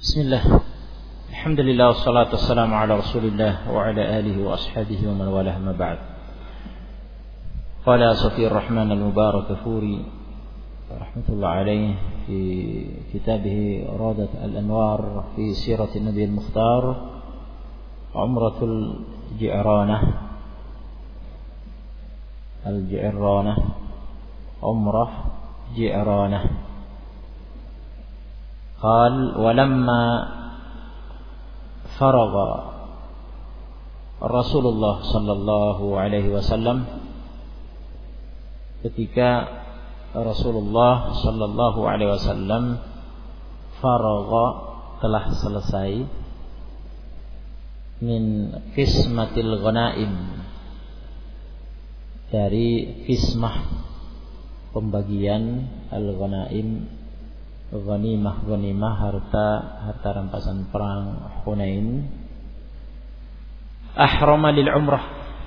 Bismillah. Alhamdulillah wassalatu wassalamu ala Rasulillah wa ala alihi wa ashabihi wa man walah ma ba'd. Qala Safi Ar-Rahman Al-Mubarakfuri rahmatullah alayhi fi kitabih Radat Al-Anwar fi Sirat Nabi Al-Mukhtar Umratul Ji'ranah Al-Ji'ranah Umrah Ji'ranah. قال ولما فرغ رسول الله صلى الله عليه وسلم ketika Rasulullah sallallahu alaihi wasallam faragha telah selesai min qismatil ghanaim dari qismah pembagian al-ghanaim, ghanimah harta rampasan perang Hunain. Ahrama lil umrah,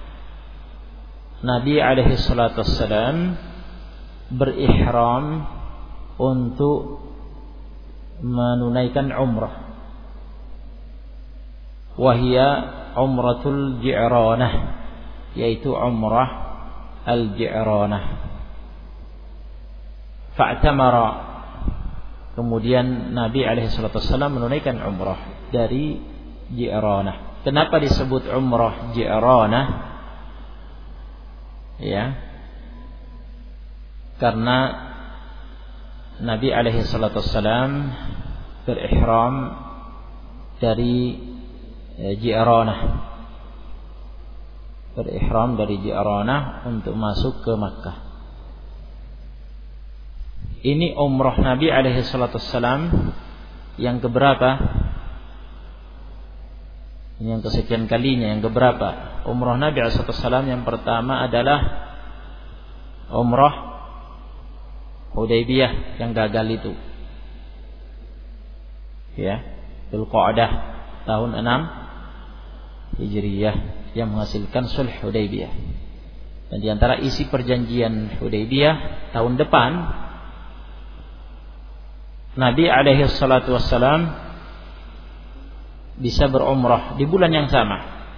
Nabi alaihi salatu wassalam berihram untuk menunaikan umrah. Wahia umratul Ji'ranah, yaitu umrah al-Ji'ranah. Fa'tamara, kemudian Nabi alaihissalatu wassalam menunaikan umrah dari Ji'ranah. Kenapa disebut umrah Ji'ranah? Ya, karena Nabi alaihissalatu wassalam berihram dari Ji'ranah, berihram dari Ji'ranah untuk masuk ke Makkah. Ini umrah Nabi alaihi salatu wassalam yang keberapa? Ini yang kesekian kalinya, yang keberapa? Umrah Nabi alaihi salatu wassalam yang pertama adalah umrah Hudaybiyah yang gagal itu. Ya, Dzulqa'dah tahun 6 Hijriyah yang menghasilkan sulh Hudaybiyah. Dan di antara isi perjanjian Hudaybiyah tahun depan Nabi alaihi salatu wassalam bisa berumrah di bulan yang sama.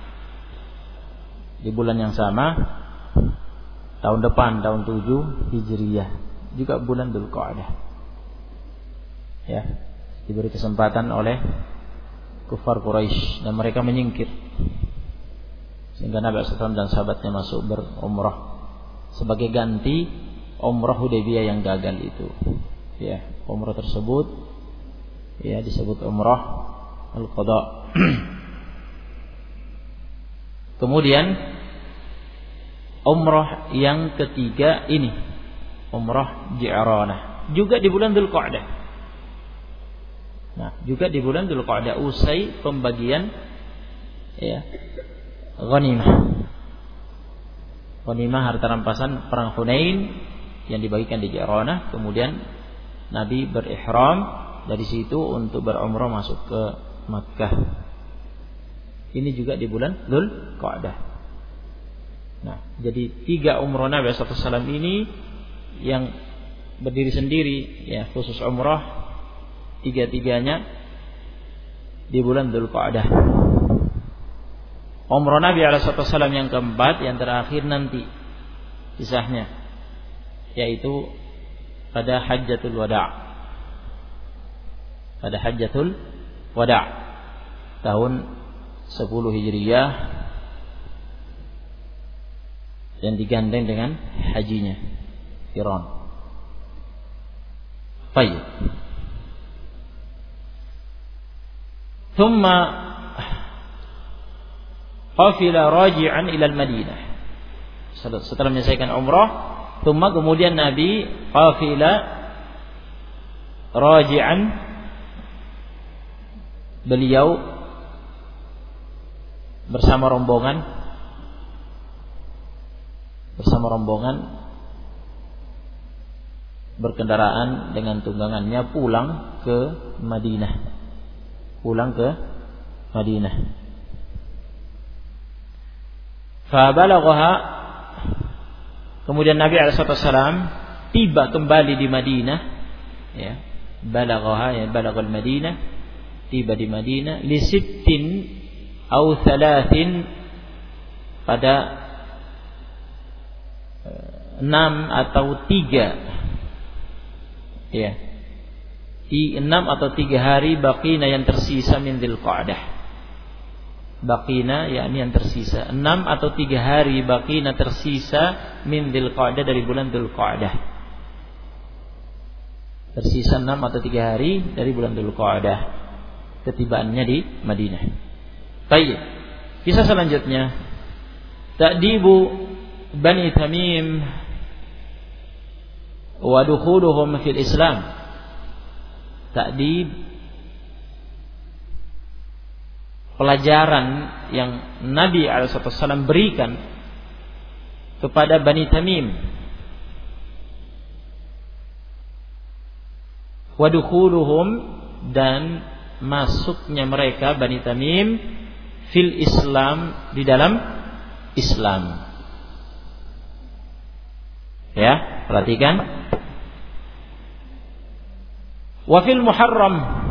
Di bulan yang sama tahun depan, tahun 7 Hijriyah, juga bulan Dzulqa'dah. Ya, diberi kesempatan oleh kufar Quraisy dan mereka menyingkir, sehingga Nabi SAW dan sahabatnya masuk berumrah sebagai ganti umrah Hudaybiyah yang gagal itu. Ya, umrah tersebut ya disebut umrah al-qada. Kemudian umrah yang ketiga ini umrah Ji'ranah, juga di bulan Dzulqa'dah. Nah, juga di bulan Dzulqa'dah usai pembagian ya ghanimah. Ghanimah harta rampasan perang Hunain yang dibagikan di Ji'ranah. Kemudian Nabi berihram dari situ untuk berumrah masuk ke Makkah. Ini juga di bulan Dzulqa'dah. Nah, jadi 3 umrah Nabi SAW ini yang berdiri sendiri, ya, khusus umrah 3-3-nya di bulan Dzulqa'dah. Umrah Nabi SAW yang keempat, yang terakhir nanti kisahnya, yaitu pada Hajjatul Wada'. Pada Hajjatul Wada' tahun 10 Hijriyah yang digandeng dengan hajinya Qiran. Baik. Thumma qafila raji'an ila al-Madinah. Setelah menyelesaikan umrah, kemudian Nabi qafila raji'an, beliau bersama rombongan berkendaraan dengan tunggangannya pulang ke Madinah. Fa balaghaha, kemudian Nabi SAW tiba kembali di Madinah, ya, balaghaha, ya, balaghal Madinah, tiba di Madinah li sittin au thalathin, pada 6 atau 3, ya, di 6 atau 3 hari baqina yang tersisa min Dzulqa'dah. Baqina yakni yang tersisa 6 atau 3 hari baqina tersisa min Dzulqa'dah, dari bulan Dzulqa'dah. Tersisa 6 atau 3 hari dari bulan Dzulqa'dah, ketibaannya di Madinah. Baik. Kisah selanjutnya, ta'dibu Bani Tamim wa dukhuluhum fil Islam. Ta'dib, pelajaran yang Nabi SAW berikan kepada Bani Tamim. Wa dukhuluhum, dan masuknya mereka Bani Tamim fil Islam, di dalam Islam. Ya, perhatikan. Wa fil Muharram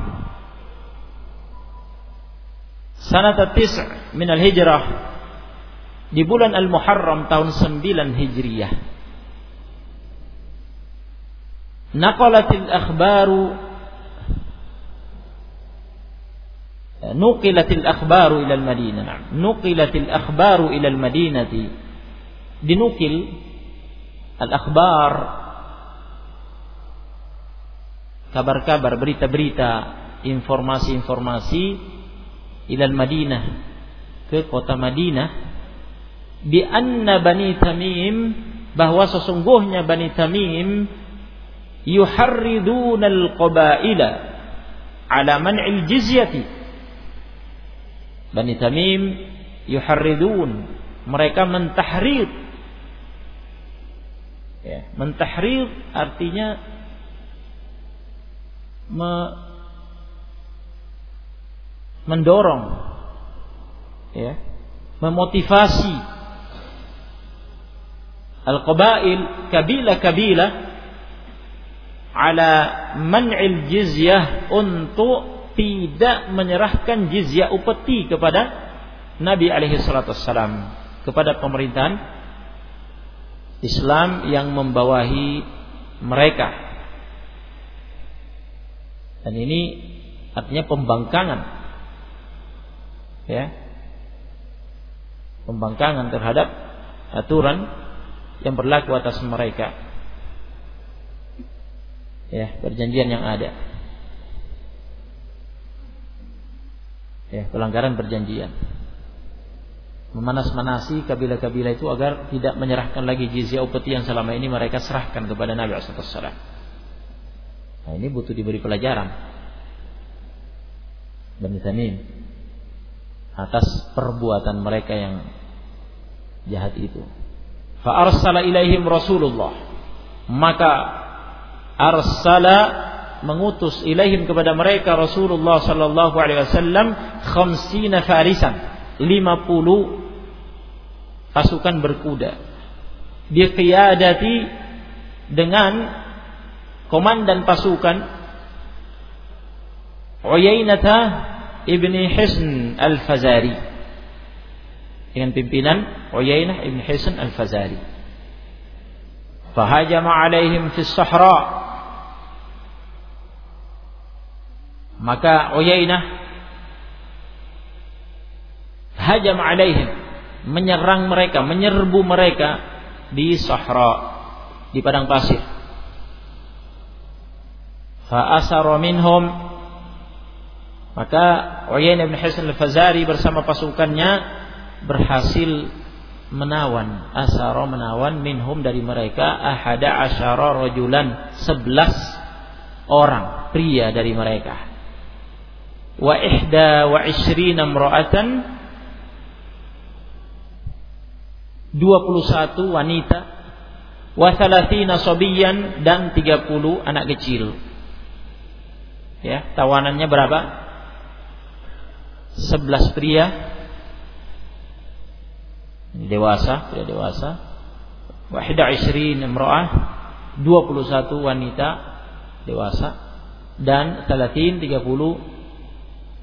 sanata 9 min al-Hijrah, di bulan Al-Muharram tahun 9 Hijriyah, nuqilatil akhbaru ila al-Madinah. Nuqilatil akhbaru ila al-Madinati, dinukil al-akhbar, kabar-kabar, berita-berita, informasi-informasi, ilal Madinah, ke kota Madinah, bi anna Bani Tamim, bahwa sesungguhnya Bani Tamim yuharriduna al-qabaila ala man'il jizyati. Bani Tamim yuharridun, mereka mentahrid. Ya, mentahrid artinya mendorong, ya, memotivasi al-qabail, kabilah-kabilah, ala man'il jizyah, untuk tidak menyerahkan jizyah upeti kepada Nabi alaihi salatu wassalam, kepada pemerintahan Islam yang membawahi mereka. Dan ini artinya pembangkangan, ya, pembangkangan terhadap aturan yang berlaku atas mereka, ya, perjanjian yang ada, ya, pelanggaran perjanjian, memanas-manasi kabilah-kabilah itu agar tidak menyerahkan lagi jizyah upeti yang selama ini mereka serahkan kepada Nabi SAW. Nah, ini butuh diberi pelajaran Bani Tamim atas perbuatan mereka yang jahat itu. Fa arsala ilaihim Rasulullah, maka arsala, mengutus, ilaihim, kepada mereka, Rasulullah sallallahu alaihi wasallam, 50 farisan, 50 pasukan berkuda, biqiyadati, dengan komandan pasukan Uyainah ibni Hisn al-Fazari, dengan pimpinan Uyainah ibni Hisn al-Fazari. Fahajama alaihim fis sahra, maka Uyainah hajam alaihim, menyerang mereka, menyerbu mereka di Sahra, di padang pasir. Fa asara minhum, maka Uyainah bin Hisn al-Fazari bersama pasukannya berhasil menawan, asara, menawan, minhum, dari mereka, 11 rajulan, 11 orang pria dari mereka, wa 21 imra'atan, 21 wanita, wa 30 sabiyan, dan 30 anak kecil. Ya, tawanannya berapa? 11 pria dewasa, pria dewasa, wa 21 imra'ah, 21 wanita dewasa, dan 30 30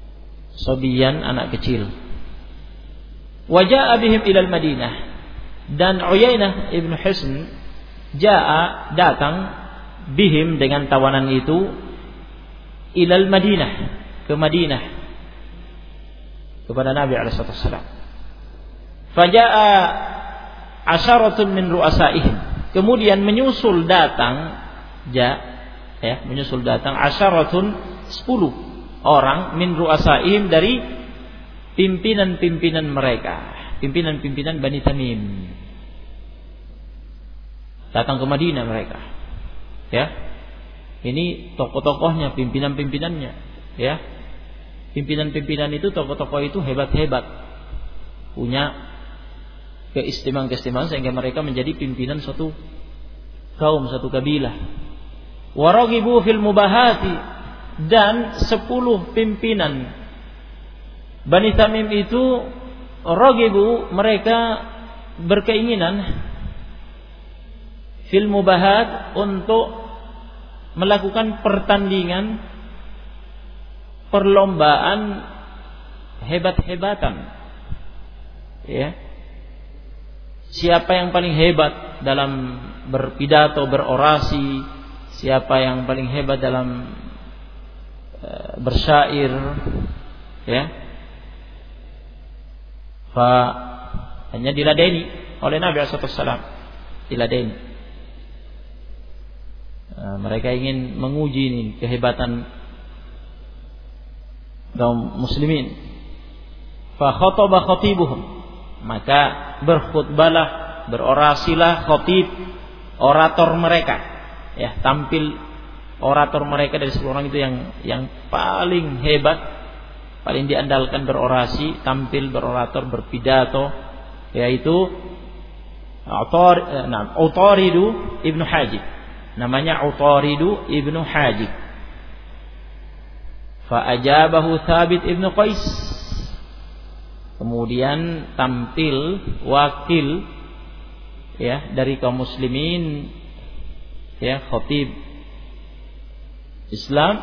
sobiyan, anak kecil. Wa jaa bihim ilal Madinah, dan Uyainah ibn Hisn datang bihim dengan tawanan itu ilal Madinah, ke Madinah, kepada Nabi alaihi wasallam. Faja'a asyaratun min ru'asaihim, kemudian menyusul datang asyaratun 10 orang min ru'asaihim, dari pimpinan-pimpinan mereka, pimpinan-pimpinan Bani Tamim. Datang ke Madinah mereka. Ya. Ini tokoh-tokohnya, pimpinan-pimpinannya, ya. Pimpinan-pimpinan itu, tokoh-tokoh itu hebat-hebat. Punya keistimewaan sehingga mereka menjadi pimpinan suatu kaum, satu kabilah. Waragibu fil mubahati, dan 10 pimpinan Bani Tamim itu ragibu, mereka berkeinginan fil mubahat, untuk melakukan pertandingan, perlombaan hebat-hebatan. Ya. Siapa yang paling hebat dalam berpidato, berorasi, siapa yang paling hebat dalam bersyair, ya. Hanya diladeni oleh Nabi SAW. Diladeni. Mereka ingin menguji ini kehebatan kaum muslimin. Fa khataba khatibuhum, maka berkhutbahlah, berorasilah khatib, orator mereka. Ya, tampil orator mereka dari 10 orang itu yang paling hebat, paling diandalkan berorasi, tampil berorator, berpidato, yaitu Utaridu ibnu Hajib. Namanya Utaridu ibnu Hajib. Fa'ajabahu Thabit ibnu Qais. Kemudian tampil wakil, ya, dari kaum muslimin, ya, khatib Islam,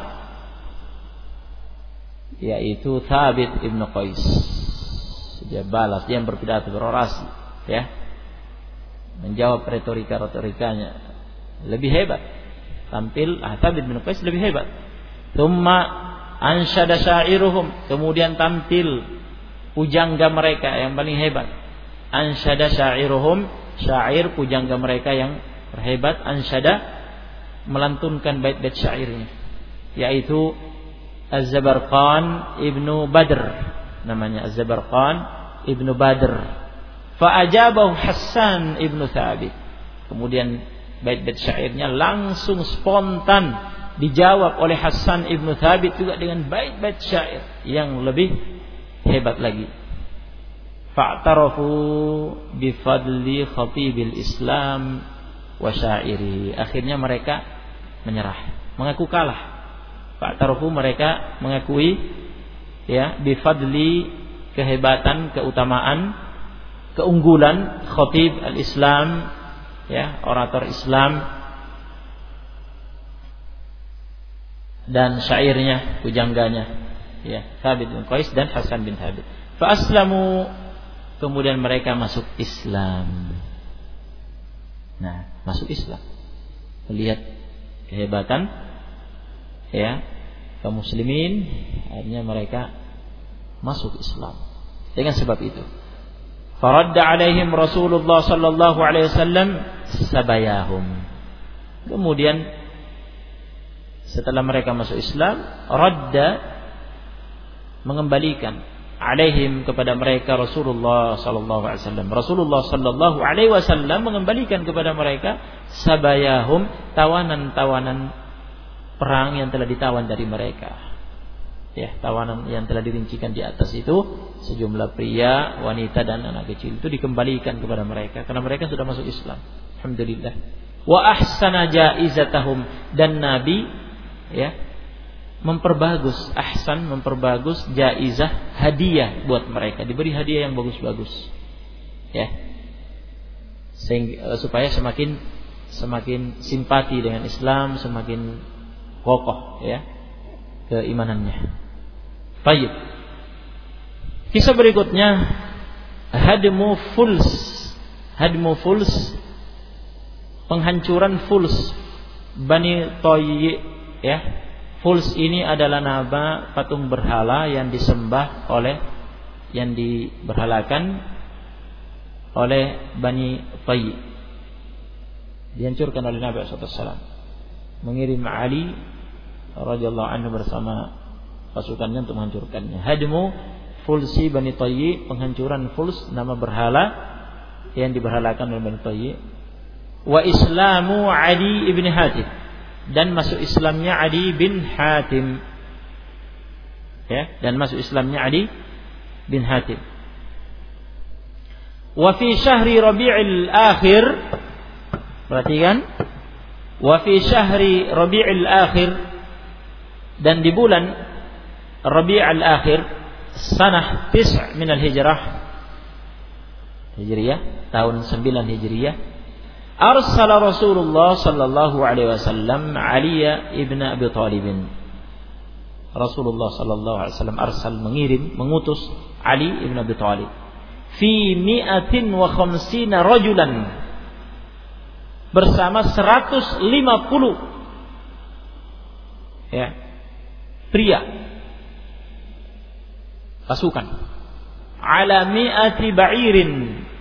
yaitu Thabit ibnu Qais. Dia balas, dia yang berpidato, berorasi, ya, menjawab retorikanya. Lebih hebat. Tampil Thabit bin Qais lebih hebat. Tsumma ansyada sya'iruhum, kemudian tampil pujangga mereka yang paling hebat. Ansyada sya'iruhum, syair pujangga mereka yang terhebat. Ansyada, melantunkan bait-bait syairnya, yaitu Az-Zabarqan ibnu Badr, namanya Az-Zabarqan ibnu Badr. Fa'ajabahu Hassan ibnu Thabit, kemudian bait-bait syairnya langsung spontan dijawab oleh Hassan ibnu Thabit juga dengan bait-bait syair yang lebih hebat lagi. Fa'tarafu bifadli khatibil Islam wa syairi. Akhirnya mereka menyerah, mengaku kalah. Fa'tarafu, mereka mengakui, ya, bifadli, kehebatan, keutamaan, keunggulan khatib al-Islam, ya, orator Islam, dan syairnya, pujangganya, ya, Thabit bin Qais dan Hasan bin Thabit. Fa aslamu, kemudian mereka masuk Islam. Nah, masuk Islam. Melihat kehebatan, ya, kaum muslimin, akhirnya mereka masuk Islam. Dengan sebab itu, faradda alaihim Rasulullah sallallahu alaihi wasallam sabayahum. Kemudian setelah mereka masuk Islam, radda, mengembalikan, alaihim, kepada mereka, Rasulullah sallallahu alaihi wasallam. Rasulullah sallallahu alaihi wasallam mengembalikan kepada mereka sabayahum, tawanan-tawanan perang yang telah ditawan dari mereka. Ya, tawanan yang telah dirincikan di atas itu, sejumlah pria, wanita dan anak kecil itu dikembalikan kepada mereka karena mereka sudah masuk Islam. Alhamdulillah. Wa ahsana jaizatahum, dan Nabi, ya, memperbagus jaizah, hadiah buat mereka, diberi hadiah yang bagus-bagus, ya, sehingga supaya semakin simpati dengan Islam, semakin kokoh, ya, keimanannya. Baik. Kisah berikutnya hadmu Fuls, penghancuran Fuls Bani Tayyi, ya. Fuls ini adalah nama patung berhala yang disembah yang diberhalakan oleh Bani Tayyi. Dihancurkan oleh Nabi SAW. Mengirim Ali radhiyallahu anhu bersama pasukannya untuk menghancurkannya. Hadmu Fulsi Bani Tayyi, penghancuran Fuls, nama berhala yang diberhalakan oleh Bani Tayyi. Wa islamu Adi ibn Hatim, dan masuk Islamnya Adi bin Hatim, ya, dan masuk Islamnya Adi bin Hatim. Wa fi syahri Rabi'il Akhir, perhatikan, wa fi syahri Rabi'il Akhir, dan di bulan Rabi'il Akhir sanah 9 min al-Hijrah, tahun 9 Hijriyah, arsala Rasulullah sallallahu alaihi wasallam Ali ibn Abi Thalib. Rasulullah sallallahu alaihi wasallam mengutus Ali ibn Abi Thalib fi 150 rajulan, bersama 150, ya, pria, pasukan, ala 100 ba'irin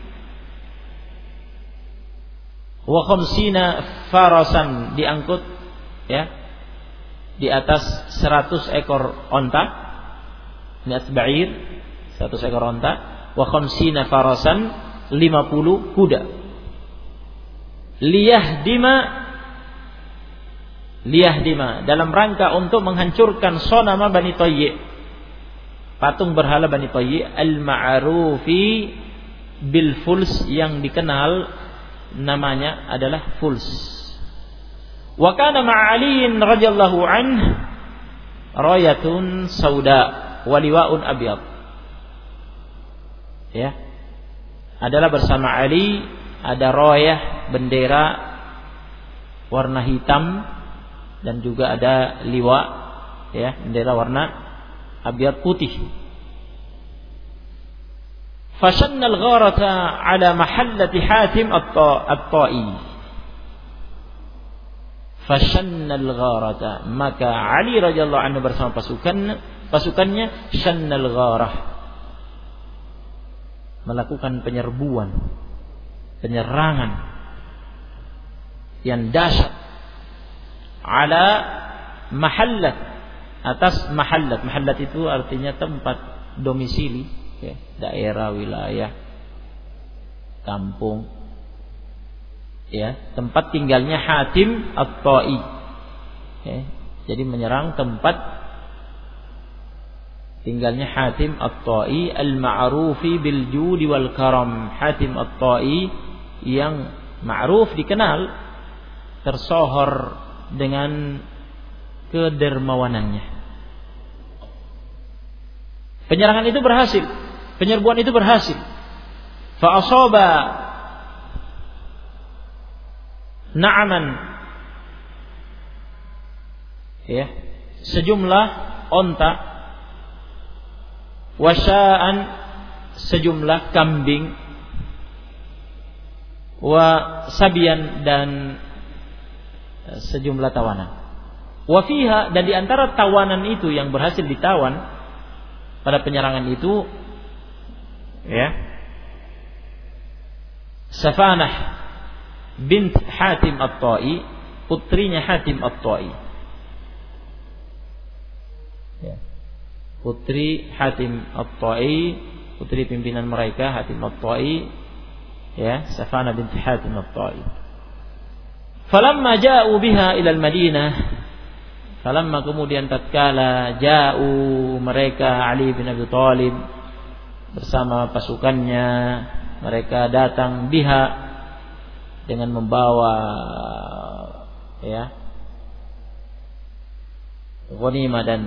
wa 50 farasan, diangkut, ya, di atas 100 ekor onta, 100 ba'ir, 100 ekor onta, wa 50 farasan, 50 kuda. Liyahdima, dalam rangka untuk menghancurkan sonama Bani Tayyi, patung berhala Bani Tayyi, al-ma'rufi bil Fuls, yang dikenal namanya adalah Fuls. Wa kana ma'aliin radhiyallahu anhu rayatun sauda wa liwa'un abyad, ya, adalah bersama Ali ada rayah, bendera warna hitam, dan juga ada liwa, ya, bendera warna abyad, putih. Fashanna al-gharata ala mahallati Hatim at-Ta'i. Fashanna al-gharata, maka Ali radhiyallahu anhu bersama pasukannya shanna al-gharah, melakukan penyerangan yang dahsyat, ala mahallat, atas mahallat. Mahallat itu artinya tempat domisili, ya, daerah, wilayah, kampung, ya, tempat tinggalnya Hatim at-Ta'i, ya. Jadi menyerang tempat tinggalnya Hatim at-Ta'i, al-ma'rufi bil judi wal karam. Hatim at-Ta'i yang ma'ruf, dikenal, tersohor dengan kedermawanannya. Penyerangan itu berhasil, penyerbuan itu berhasil. Fa asaba na'aman, ya, sejumlah onta, wasya'an, sejumlah kambing, wa sabian, dan sejumlah tawanan. Wa fiha, dan di antara tawanan itu yang berhasil ditawan pada penyerangan itu, ya, Safanah bint Hatim at-Ta'i, putrinya Hatim at-Ta'i, ya, putri Hatim at-Ta'i, putri pimpinan mereka Hatim at-Ta'i, ya, Safanah bint Hatim at-Ta'i. Falamma ja'u biha ila al-Madinah, falamma, kemudian tatkala, ja'u, mereka, Ali bin Abi Thalib bersama pasukannya, mereka datang biha, dengan membawa, ya, ghanimah dan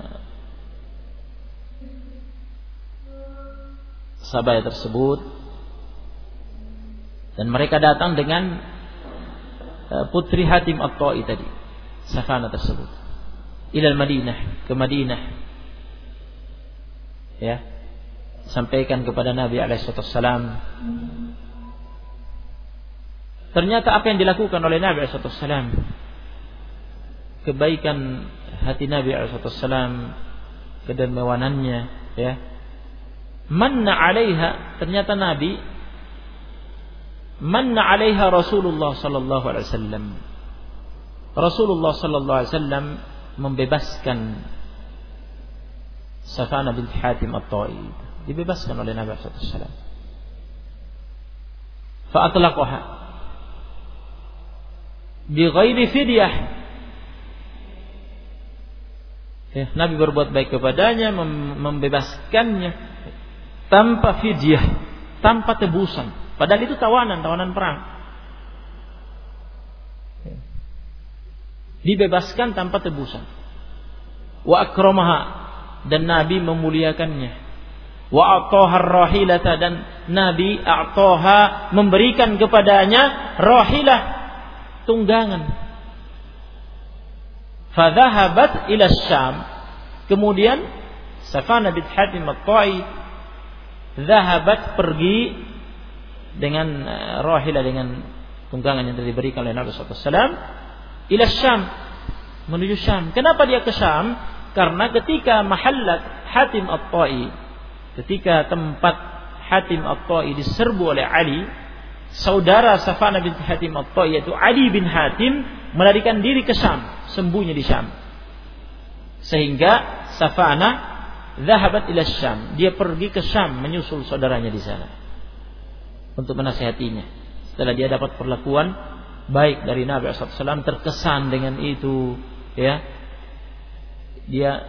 sabaya tersebut, dan mereka datang dengan putri Hatim at-Ta'i tadi, Safana tersebut, ilal Madinah, ke Madinah, ya, sampaikan kepada Nabi alaihissalam. Ternyata apa yang dilakukan oleh Nabi alaihissalam, kebaikan hati Nabi alaihissalam, kedermawanannya, ya. Manna 'alaiha, ternyata Nabi manna 'alaiha Rasulullah sallallahu alaihi wasallam. Rasulullah sallallahu alaihi wasallam membebaskan Safanah bint Hatim at-Tai, dibebaskan oleh Nabi sallallahu alaihi wasallam. Fa atlaqaha bi ghairi fidyah. Ya, Nabi berbuat baik kepadanya, membebaskannya tanpa fidyah, tanpa tebusan. Padahal itu tawanan perang. Dibebaskan tanpa tebusan. Wa akramaha, dan Nabi memuliakannya. Wa a'taha ar-rahilata, dan Nabi a'taha memberikan kepadanya rahilah, tunggangan. Fadhahabat ila Syam. Kemudian Safanah bint Hatim at-Tai dhahabat, pergi dengan rahilah, dengan tunggangan yang diberikan oleh Nabi sallallahu alaihi wasallam, ila Syam, menuju Syam. Kenapa dia ke Syam? Karena ketika mahallat Hatim at-Tai, ketika tempat Hatim at-Tai diserbu oleh Ali, saudara Safanah bint Hatim at-Tai yaitu Ali bin Hatim melarikan diri ke Syam, sembunyi di Syam. Sehingga Safanah dhahabat ila Syam, dia pergi ke Syam menyusul saudaranya di sana untuk menasihatinya. Setelah dia dapat perlakuan baik dari Nabi sallallahu alaihi wasallam, terkesan dengan itu, ya. Dia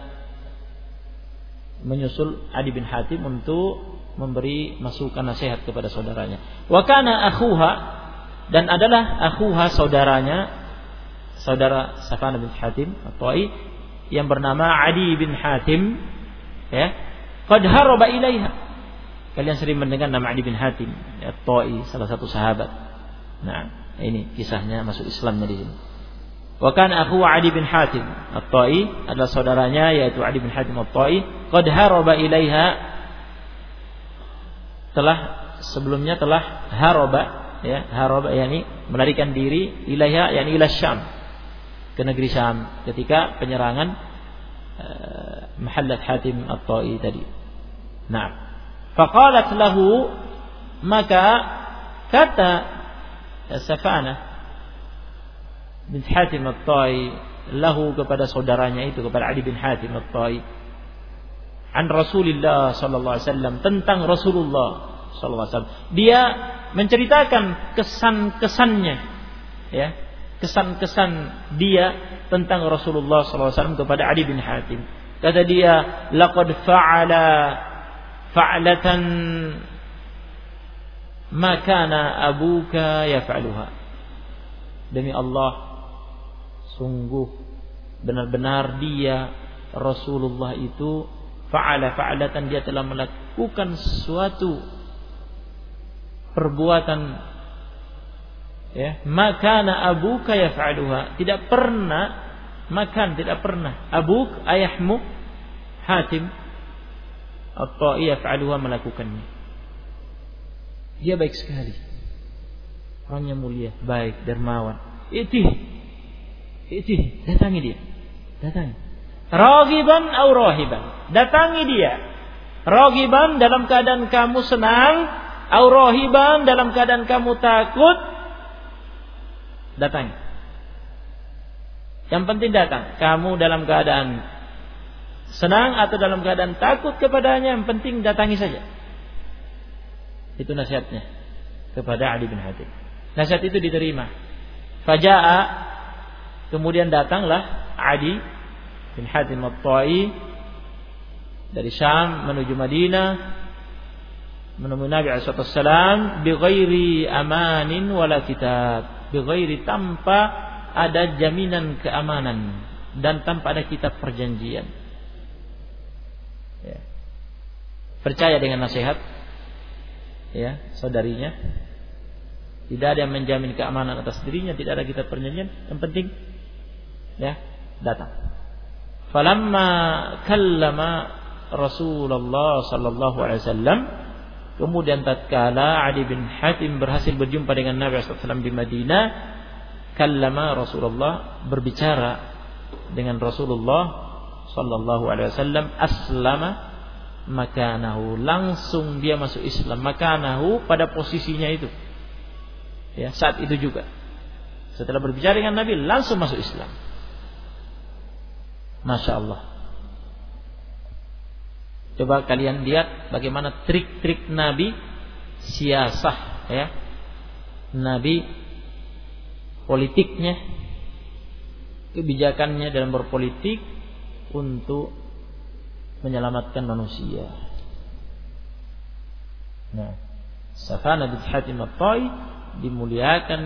menyusul Adi bin Hatim untuk memberi masukan nasihat kepada saudaranya. Wa kana akhuha, dan adalah akhuha, saudaranya, saudara Safanah bin Hatim at-Tai yang bernama Adi bin Hatim, ya. Qad haraba ilaiha. Kalian sering mendengar nama Adi bin Hatim at-Tai, salah satu sahabat. Nah, ini kisahnya, masuk Islamnya di sini. Wa kana akhu Adi bin Hatim at-Tai, adalah saudaranya yaitu Adi bin Hatim at-Tai. Qad haraba ilaiha, sebelumnya telah haraba, ya, haraba yakni melarikan diri, ilaiha yakni ila Syam, ke negeri Syam ketika penyerangan mahallat Hatim at-Tai tadi. Nah, faqalat lahu, maka kata Safanah bint Hatim at-Tai lahu, kepada saudaranya itu, kepada Ali bin Hatim at-Tai, an Rasulillah sallallahu alaihi wasallam, tentang Rasulullah sallallahu alaihi wasallam. Dia menceritakan kesan-kesannya, ya, kesan-kesan dia tentang Rasulullah sallallahu alaihi wasallam kepada Ali bin Hatim. Kata dia, laqad fa'ala fa'latan ma kana abuka yaf'aluha. Demi Allah, sungguh benar-benar dia, Rasulullah itu, fa'alatan, dia telah melakukan suatu perbuatan, ya, makana abuka yaf'aluha, tidak pernah abuk, ayahmu Hatim at-Tai yaf'aluha, melakukannya. Dia baik sekali, orangnya mulia, baik, dermawan. Itih, datangi dia, datangi. Raghiban au rahiban, datangi dia. Raghiban dalam keadaan kamu senang, au rahiban dalam keadaan kamu takut, datangi. Yang penting datang. Kamu dalam keadaan senang atau dalam keadaan takut kepadanya, yang penting datangi saja. Itu nasihatnya kepada Ali bin Hatim. Nasihat itu diterima. Faja'a, kemudian datanglah Ali bin Hatim at-Tai dari Syam menuju Madinah, menemui Nabi SAW bi ghairi amanin wala kitab, bi ghairi, tanpa ada jaminan keamanan dan tanpa ada kitab perjanjian. Ya. Percaya dengan nasihat, ya, saudarinya. Tidak ada yang menjamin keamanan atas dirinya, tidak ada kitab perjanjian. Yang penting, ya, datang. Falamma kallama Rasulullah sallallahu alaihi wasallam. Kemudian tatkala Adi bin Hatim berhasil berjumpa dengan Nabi sallallahu alaihi wasallam di Madinah, kallama Rasulullah, berbicara dengan Rasulullah sallallahu alaihi wasallam, aslama makanahu, langsung dia masuk Islam, makanahu pada posisinya itu. Ya, saat itu juga. Setelah berbicara dengan Nabi langsung masuk Islam. Masya Allah. Coba kalian lihat bagaimana trik-trik Nabi, siasah ya. Nabi politiknya, kebijakannya dalam berpolitik untuk menyelamatkan manusia. Nah, Safwan bin Hatim at-Tai dimuliakan,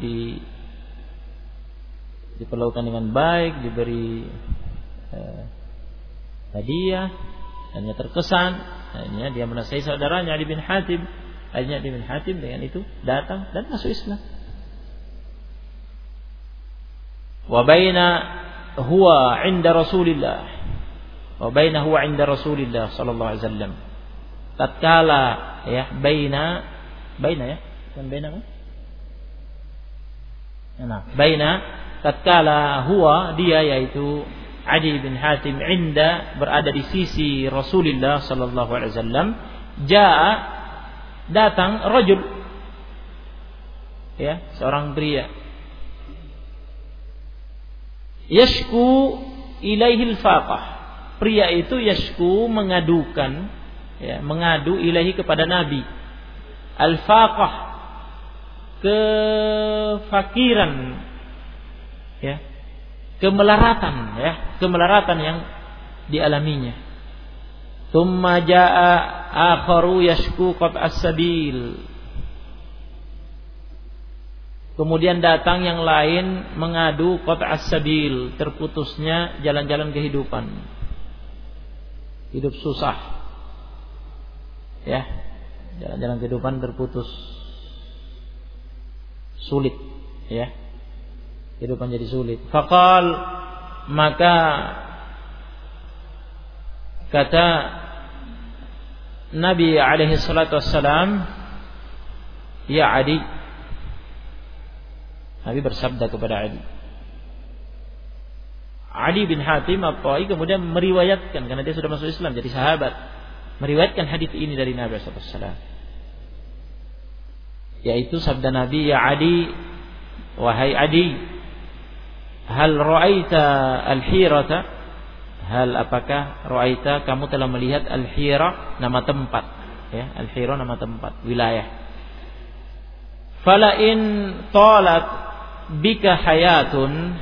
diperlakukan dengan baik, diberi hadiah, hanya terkesan, hanya dia menasihati saudaranya Ali bin Hatim, akhirnya Ali bin Hatim dengan itu datang dan masuk Islam. Wa baina huwa 'inda Rasulillah, wa baina huwa 'inda Rasulillah sallallahu alaihi wasallam. Tatkala ya baina ya, bukan baina kan? Nah, baina tatkala huwa dia yaitu Adi bin Hatim berada di sisi Rasulullah sallallahu alaihi wasallam, jaa datang rajul, ya, seorang pria, yashku ilaihi al-faqah, pria itu yashku mengadukan, ya, mengadu ilaihi kepada Nabi, al-faqah, kefakiran, ya, kemelaratan yang dialaminya. Tsumma jaa akharu yashku qat'as sabil. Kemudian datang yang lain mengadu qat'as sabil, terputusnya jalan-jalan kehidupan. Hidup susah. Ya, jalan-jalan kehidupan terputus. Sulit, ya. Kehidupan jadi sulit. Faqal, maka kata Nabi alaihi salatu wassalam, ya Adi, Nabi bersabda kepada Adi. Adi bin Hatim at-Tai kemudian meriwayatkan, karena dia sudah masuk Islam jadi sahabat, meriwayatkan hadis ini dari Nabi sallallahu alaihi wasallam, yaitu sabda Nabi, ya Adi, wahai Adi, hal ra'aita al-hirata, hal apakah ra'aita kamu telah melihat al-hira, nama tempat, ya, al-hira nama tempat, wilayah. Fala in talat bika hayatun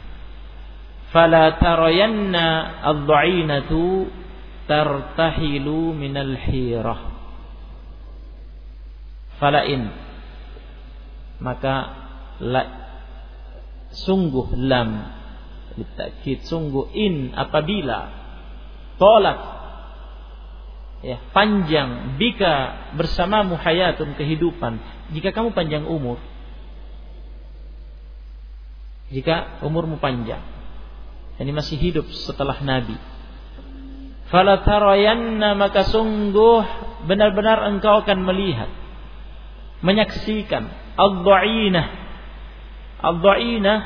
fala tarayanna ad-dha'inatu tartahilu minal hirah. Fala in, maka sungguh, lam litakid, sungguh, in apabila, tolak, ya, panjang, bika bersamamu hayatun kehidupan, jika kamu panjang umur, jika umurmu panjang, ini masih hidup setelah Nabi, fala tarayanna, maka sungguh benar-benar engkau akan melihat, menyaksikan ad-dha'inah. Ad-dha'inah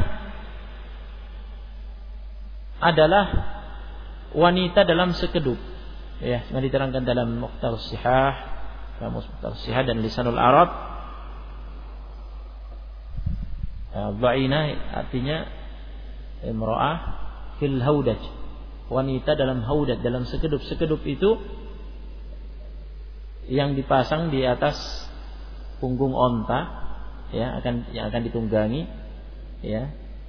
adalah wanita dalam sekedup, ya, yang diterangkan dalam Mukhtar Sihah, Kamus Mukhtar Sihah dan Lisanul Arab. Ad-dha'inah artinya imra'ah fil haudaj, wanita dalam haudaj, dalam sekedup. Sekedup itu yang dipasang di atas punggung onta, ya, yang akan ditunggangi, ya.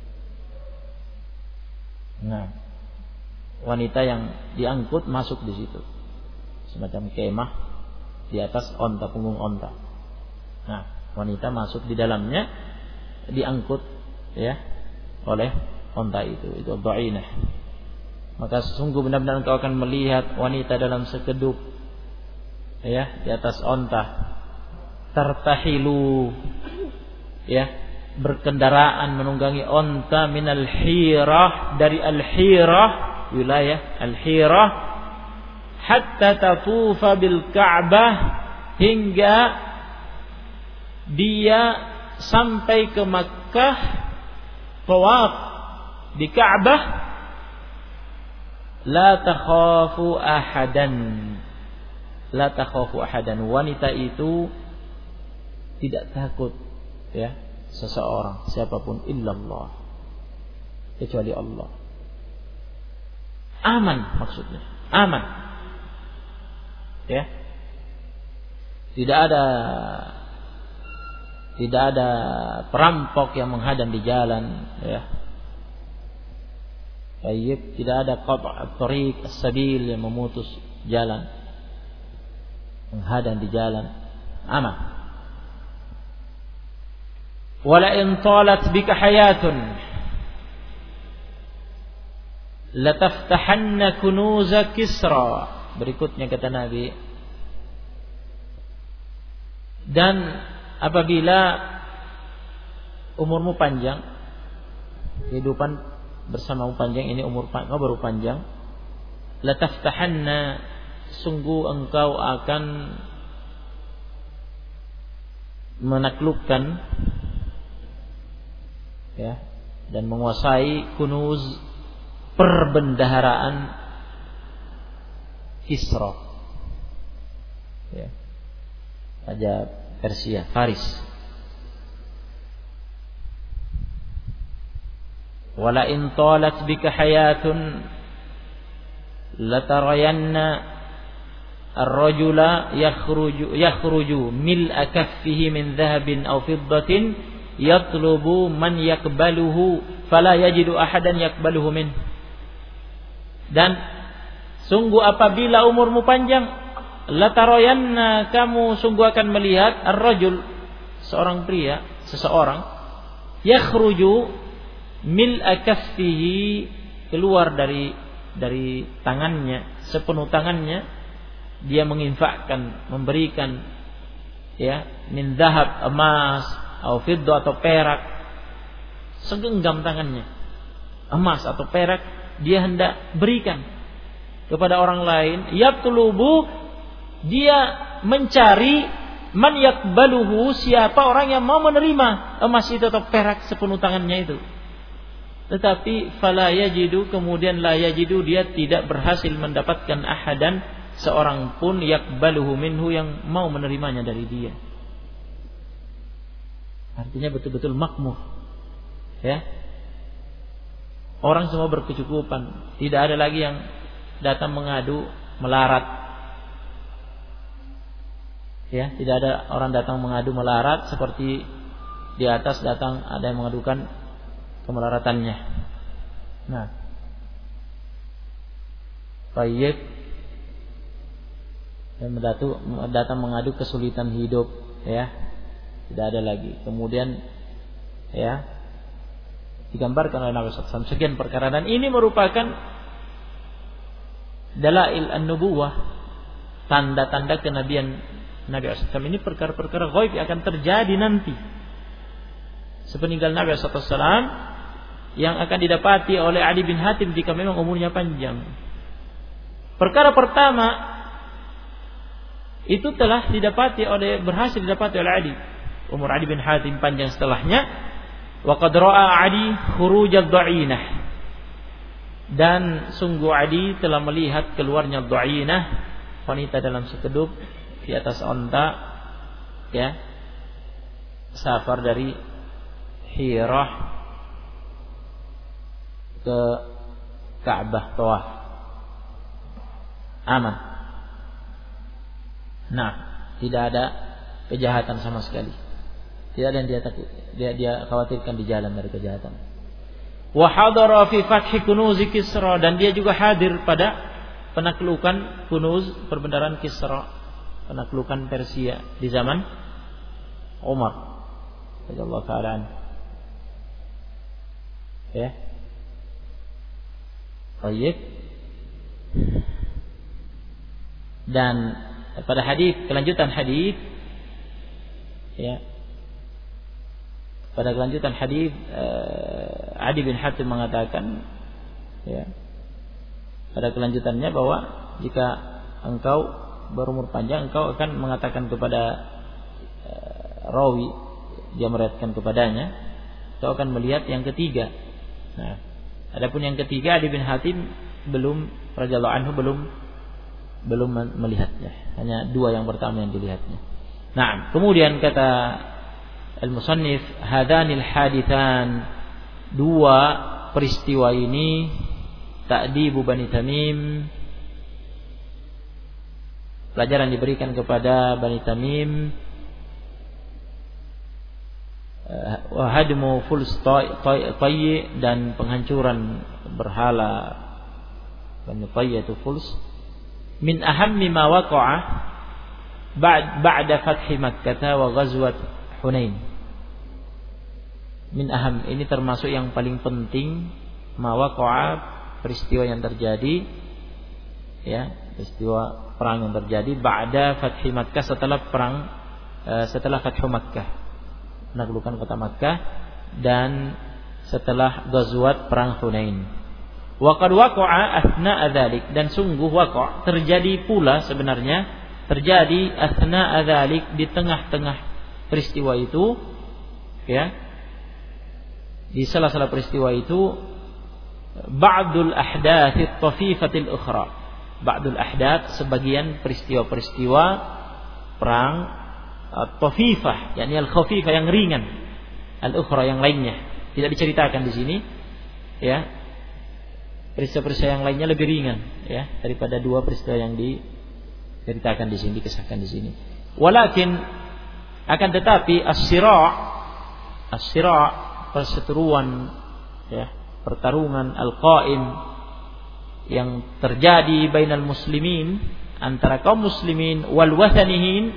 Nah, wanita yang diangkut masuk di situ, semacam kemah di atas onta, punggung onta. Nah, wanita masuk di dalamnya, diangkut, ya, oleh onta itu dha'inah. Maka sungguh benar-benar engkau akan melihat wanita dalam sekedup, ya, di atas onta, tartahilu, ya, berkendaraan menunggangi onta, minal hirah, dari al-hirah, wilayah al-hirah, hatta tatufa bil Ka'bah, hingga dia sampai ke Makkah, tawaf di Ka'bah. La takhafu ahadan, la takhafu ahadan. Wanita itu tidak takut ya seseorang, siapapun, illallah, kecuali Allah. Aman maksudnya, aman. Ya. Tidak ada perampok yang menghadang di jalan, ya. Baik, tidak ada qat' tariq as-sabil yang memutus jalan, menghadang di jalan, aman. Wala in talat bika hayatun lataftahanna kunuza Kisra. Berikutnya kata Nabi, dan apabila umurmu panjang, kehidupan bersamamu panjang, ini umur kau baru panjang, lataftahanna, sungguh engkau akan menaklukkan ya dan menguasai kunuz, perbendaharaan Kisra, ya, raja Persia, Faris. Wala in talat bika hayatun latarayanna ar-rajula yakhruju mil'a kaffihi min dhahabin aw fiddatin yatlubu man yakbaluhu fala yajidu ahadan yakbaluhu min. Dan sungguh apabila umurmu panjang, latarayanna, kamu sungguh akan melihat ar-rajul, seorang pria, seseorang, yakhruju mil'a kaffihi, keluar dari tangannya, sepenuh tangannya dia menginfakkan, memberikan ya min dhahab, emas, atau fiddah atau perak, segenggam tangannya, emas atau perak dia hendak berikan kepada orang lain. Yatlubu, dia mencari man yakbaluhu, siapa orang yang mau menerima emas itu atau perak sepenuh tangannya itu. Tetapi fala yajidu, kemudian la yajidu, dia tidak berhasil mendapatkan ahadan, seorang pun, yakbaluhu minhu, yang mau menerimanya dari dia. Artinya betul-betul makmur, ya. Orang semua berkecukupan, tidak ada lagi yang datang mengadu melarat, ya. Tidak ada orang datang mengadu melarat seperti di atas datang ada yang mengadukan kemelaratannya. Nah, baik, dan datang mengadu kesulitan hidup, ya, tidak ada lagi. Kemudian, ya, digambarkan oleh Nabi SAW sekian perkara, dan ini merupakan dalail an-nubuwah, tanda-tanda kenabian Nabi SAW. Ini perkara-perkara ghaib yang akan terjadi nanti sepeninggal Nabi SAW, yang akan didapati oleh Adi bin Hatim jika memang umurnya panjang. Perkara pertama itu telah berhasil didapati oleh Adi. Umur Adi bin Hatim panjang setelahnya. Wa qad ra'a Adi khuruj ad-du'inah, dan sungguh Adi telah melihat keluarnya Du'inah, wanita dalam sekedup di atas onta, ya, safar dari Hirah ke Ka'bah, tawaf, aman. Nah, tidak ada kejahatan sama sekali, tidak ada yang dia khawatirkan di jalan dari kejahatan. Wa hadara fi fathi kunuz Kisra, dan dia juga hadir pada penaklukan kunuz, perbendaharaan Kisra, penaklukan Persia di zaman Umar radhiyallahu ta'ala anhu, ya. Baik. Dan pada hadis, kelanjutan hadis, ya, pada kelanjutan hadis Adi bin Hatim mengatakan, ya, pada kelanjutannya bahwa jika engkau berumur panjang, engkau akan mengatakan kepada rawi, dia meriwayatkan kepadanya, engkau akan melihat yang ketiga. Nah, adapun yang ketiga Adi bin Hatim radhiyallahu anhu belum melihatnya. Hanya dua yang pertama yang dilihatnya. Nah, kemudian kata al-musannif, hadanil hadithan, dua peristiwa ini, ta'dibu Bani Tamim, pelajaran diberikan kepada Bani Tamim, wa hadmu fuls tayy, dan penghancuran berhala Bani Tayy itu fuls, min ahammi ma waqa'a ba'da fathi Makkah wa ghazwat Hunain. Min aham, ini termasuk yang paling penting, ma waqa'a, peristiwa yang terjadi, ya, peristiwa perang yang terjadi ba'da fathi Makkah, setelah fathu Makkah, menaklukkan kota Makkah, dan setelah ghazwat perang Hunain. Wa qad waqa'a athna'a dzalik, dan sungguh waqa' terjadi pula sebenarnya, terjadi athna'a dzalik, di tengah-tengah peristiwa itu, ya, di sela-sela peristiwa itu, ba'dul ahdath at-tafifatil ukhra, ba'dul ahdath, sebagian peristiwa-peristiwa perang at-tafifah, yakni al-khafifah, yang ringan, al-ukhra, yang lainnya tidak diceritakan di sini, ya. Peristiwa-peristiwa yang lainnya lebih ringan, ya, daripada dua peristiwa yang diceritakan di sini, dikisahkan di sini. Walakin, akan tetapi as-sira', perseteruan, ya, pertarungan al-qa'im yang terjadi bainal muslimin, antara kaum muslimin, wal wathaniyin,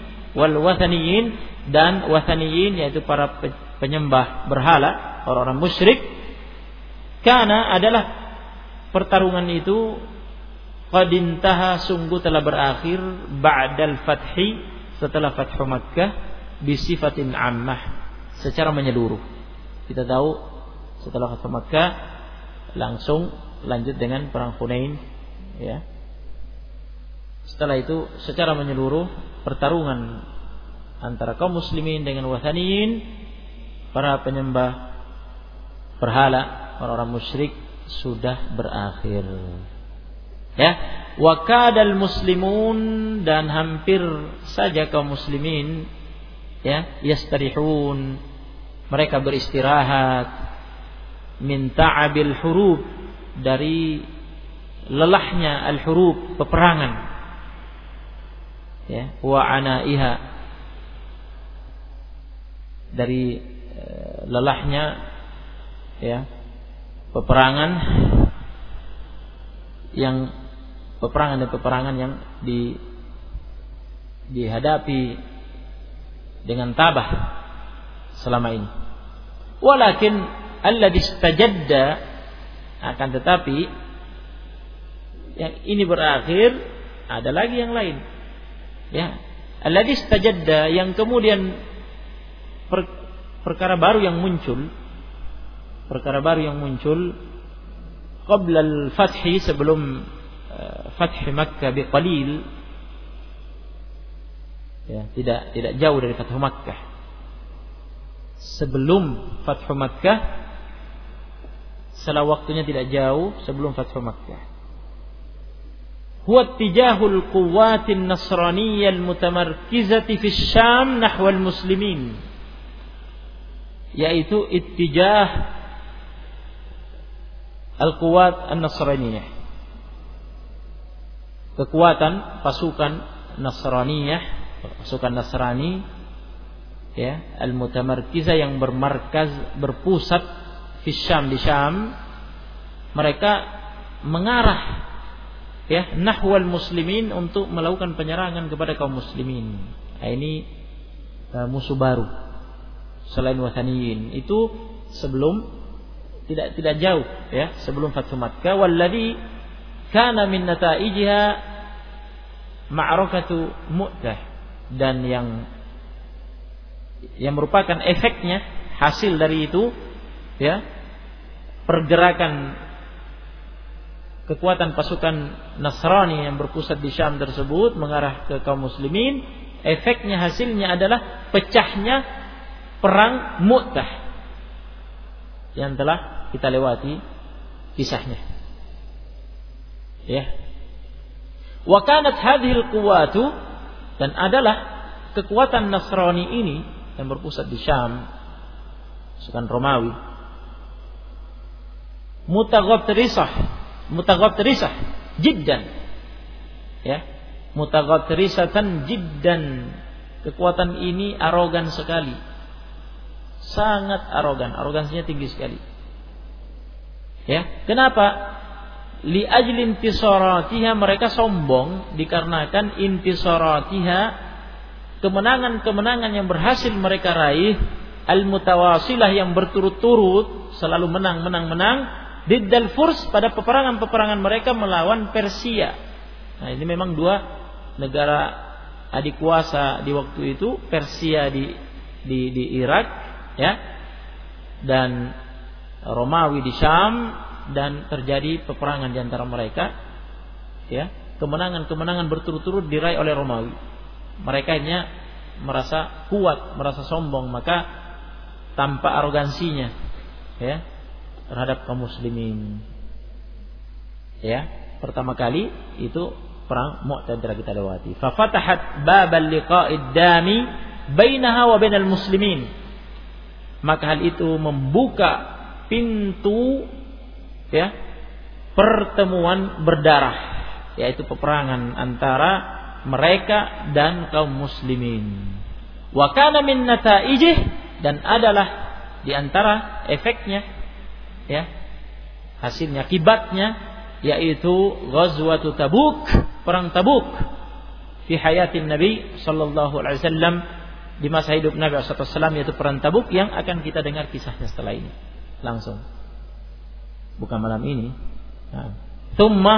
dan wathaniyin, yaitu para penyembah berhala, orang-orang musyrik, karena adalah pertarungan itu qad intaha, sungguh telah berakhir, ba'dal fathi, setelah fathu Makkah, bisifatin ammah, secara menyeluruh. Kita tahu setelah fathu Makkah langsung lanjut dengan perang Hunain, ya. Setelah itu secara menyeluruh pertarungan antara kaum muslimin dengan wathaniyin, para penyembah berhala, orang-orang musyrik, sudah berakhir, ya. Wa kadal muslimun, dan hampir saja kaum muslimin, ya, yastarihun, mereka beristirahat, min ta'abil hurub, dari lelahnya al-hurub, peperangan, ya, wa anaiha, dari lelahnya, ya, peperangan yang dihadapi dengan tabah selama ini. Walakin alladhi istajadda, akan tetapi yang ini berakhir, ada lagi yang lain, ya. Alladhi istajadda, yang kemudian perkara baru yang muncul qabla al-fathi, sebelum fathi Makkah biqalil, ya, tidak jauh dari fathu Makkah. Sebelum fathu Makkah, setelah waktunya tidak jauh sebelum fathu Makkah, huwa ittijahul quwwatin nasraniyyah al-mutamarkizati fi Syam nahwa al-muslimin, yaitu ittijah al-quwat an-nasraniyah, kekuatan pasukan Nasraniyah, pasukan Nasrani, ya, al-mutamarkizah, yang berpusat fi Syam, di Syam. Mereka mengarah, ya, nahwal muslimin, untuk melakukan penyerangan kepada kaum muslimin. Nah, ini musuh baru selain wathaniyin. Itu sebelum, tidak jauh, ya, sebelum fathu Makkah. Walladhi kana min nataijiha ma'rakatu Mu'tah, dan yang merupakan efeknya, hasil dari itu, ya, pergerakan kekuatan pasukan Nasrani yang berpusat di Syam tersebut mengarah ke kaum muslimin, efeknya, hasilnya adalah pecahnya perang Mu'tah yang telah kita lewati kisahnya. Ya. Wa kanat hadhil quwwatu, dan adalah kekuatan Nasrani ini yang berpusat di Syam, pasukan Romawi, mutaghatrisah jiddan, ya, mutaghatrisatan jiddan. Kekuatan ini arogan sekali, sangat arogan, arogansinya tinggi sekali. Ya, kenapa? Li ajli intisaratiha, mereka sombong dikarenakan intisaratiha, kemenangan-kemenangan yang berhasil mereka raih, al-mutawasilah, yang berturut-turut, selalu menang, diddal Furs, pada peperangan-peperangan mereka melawan Persia. Nah, ini memang dua negara adik kuasa di waktu itu, Persia di Irak, ya, dan Romawi di Syam, dan terjadi peperangan di antara mereka, ya. Kemenangan-kemenangan berturut-turut diraih oleh Romawi. Mereka hanya merasa kuat, merasa sombong, maka tanpa arogansinya, ya, terhadap kaum muslimin. Ya, pertama kali itu perang Mu'tah telah kita lewati. Fa fatahat babal liqa'id dami bainaha wa bainal muslimin. Maka hal itu membuka pintu, ya, pertemuan berdarah, yaitu peperangan antara mereka dan kaum muslimin. Wa kana min nataijih, dan adalah di antara efeknya, ya, hasilnya, akibatnya, yaitu ghazwatu Tabuk, perang Tabuk, fi hayatin Nabi sallallahu alaihi wasallam, di masa hidup Nabi sallallahu alaihi wasallam, yaitu perang Tabuk yang akan kita dengar kisahnya setelah ini langsung, bukan malam ini. Nah, thumma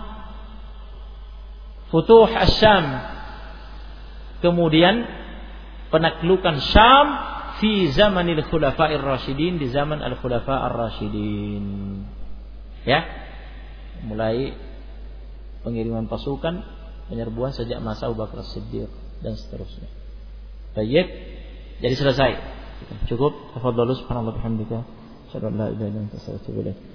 futuh Asy-Syam, kemudian penaklukan Syam fi zamanil khulafa'ir rasyidin, di zaman al-khulafa'ir rasyidin. Ya, mulai pengiriman pasukan, penyerbuan sejak masa Abu Bakar As-Siddiq dan seterusnya. Baik, jadi selesai. Cukup. Tafadhalu subhanallahi wa bihamdika, asyhadu an la ilaha illa anta, astaghfiruka wa atubu ilaik.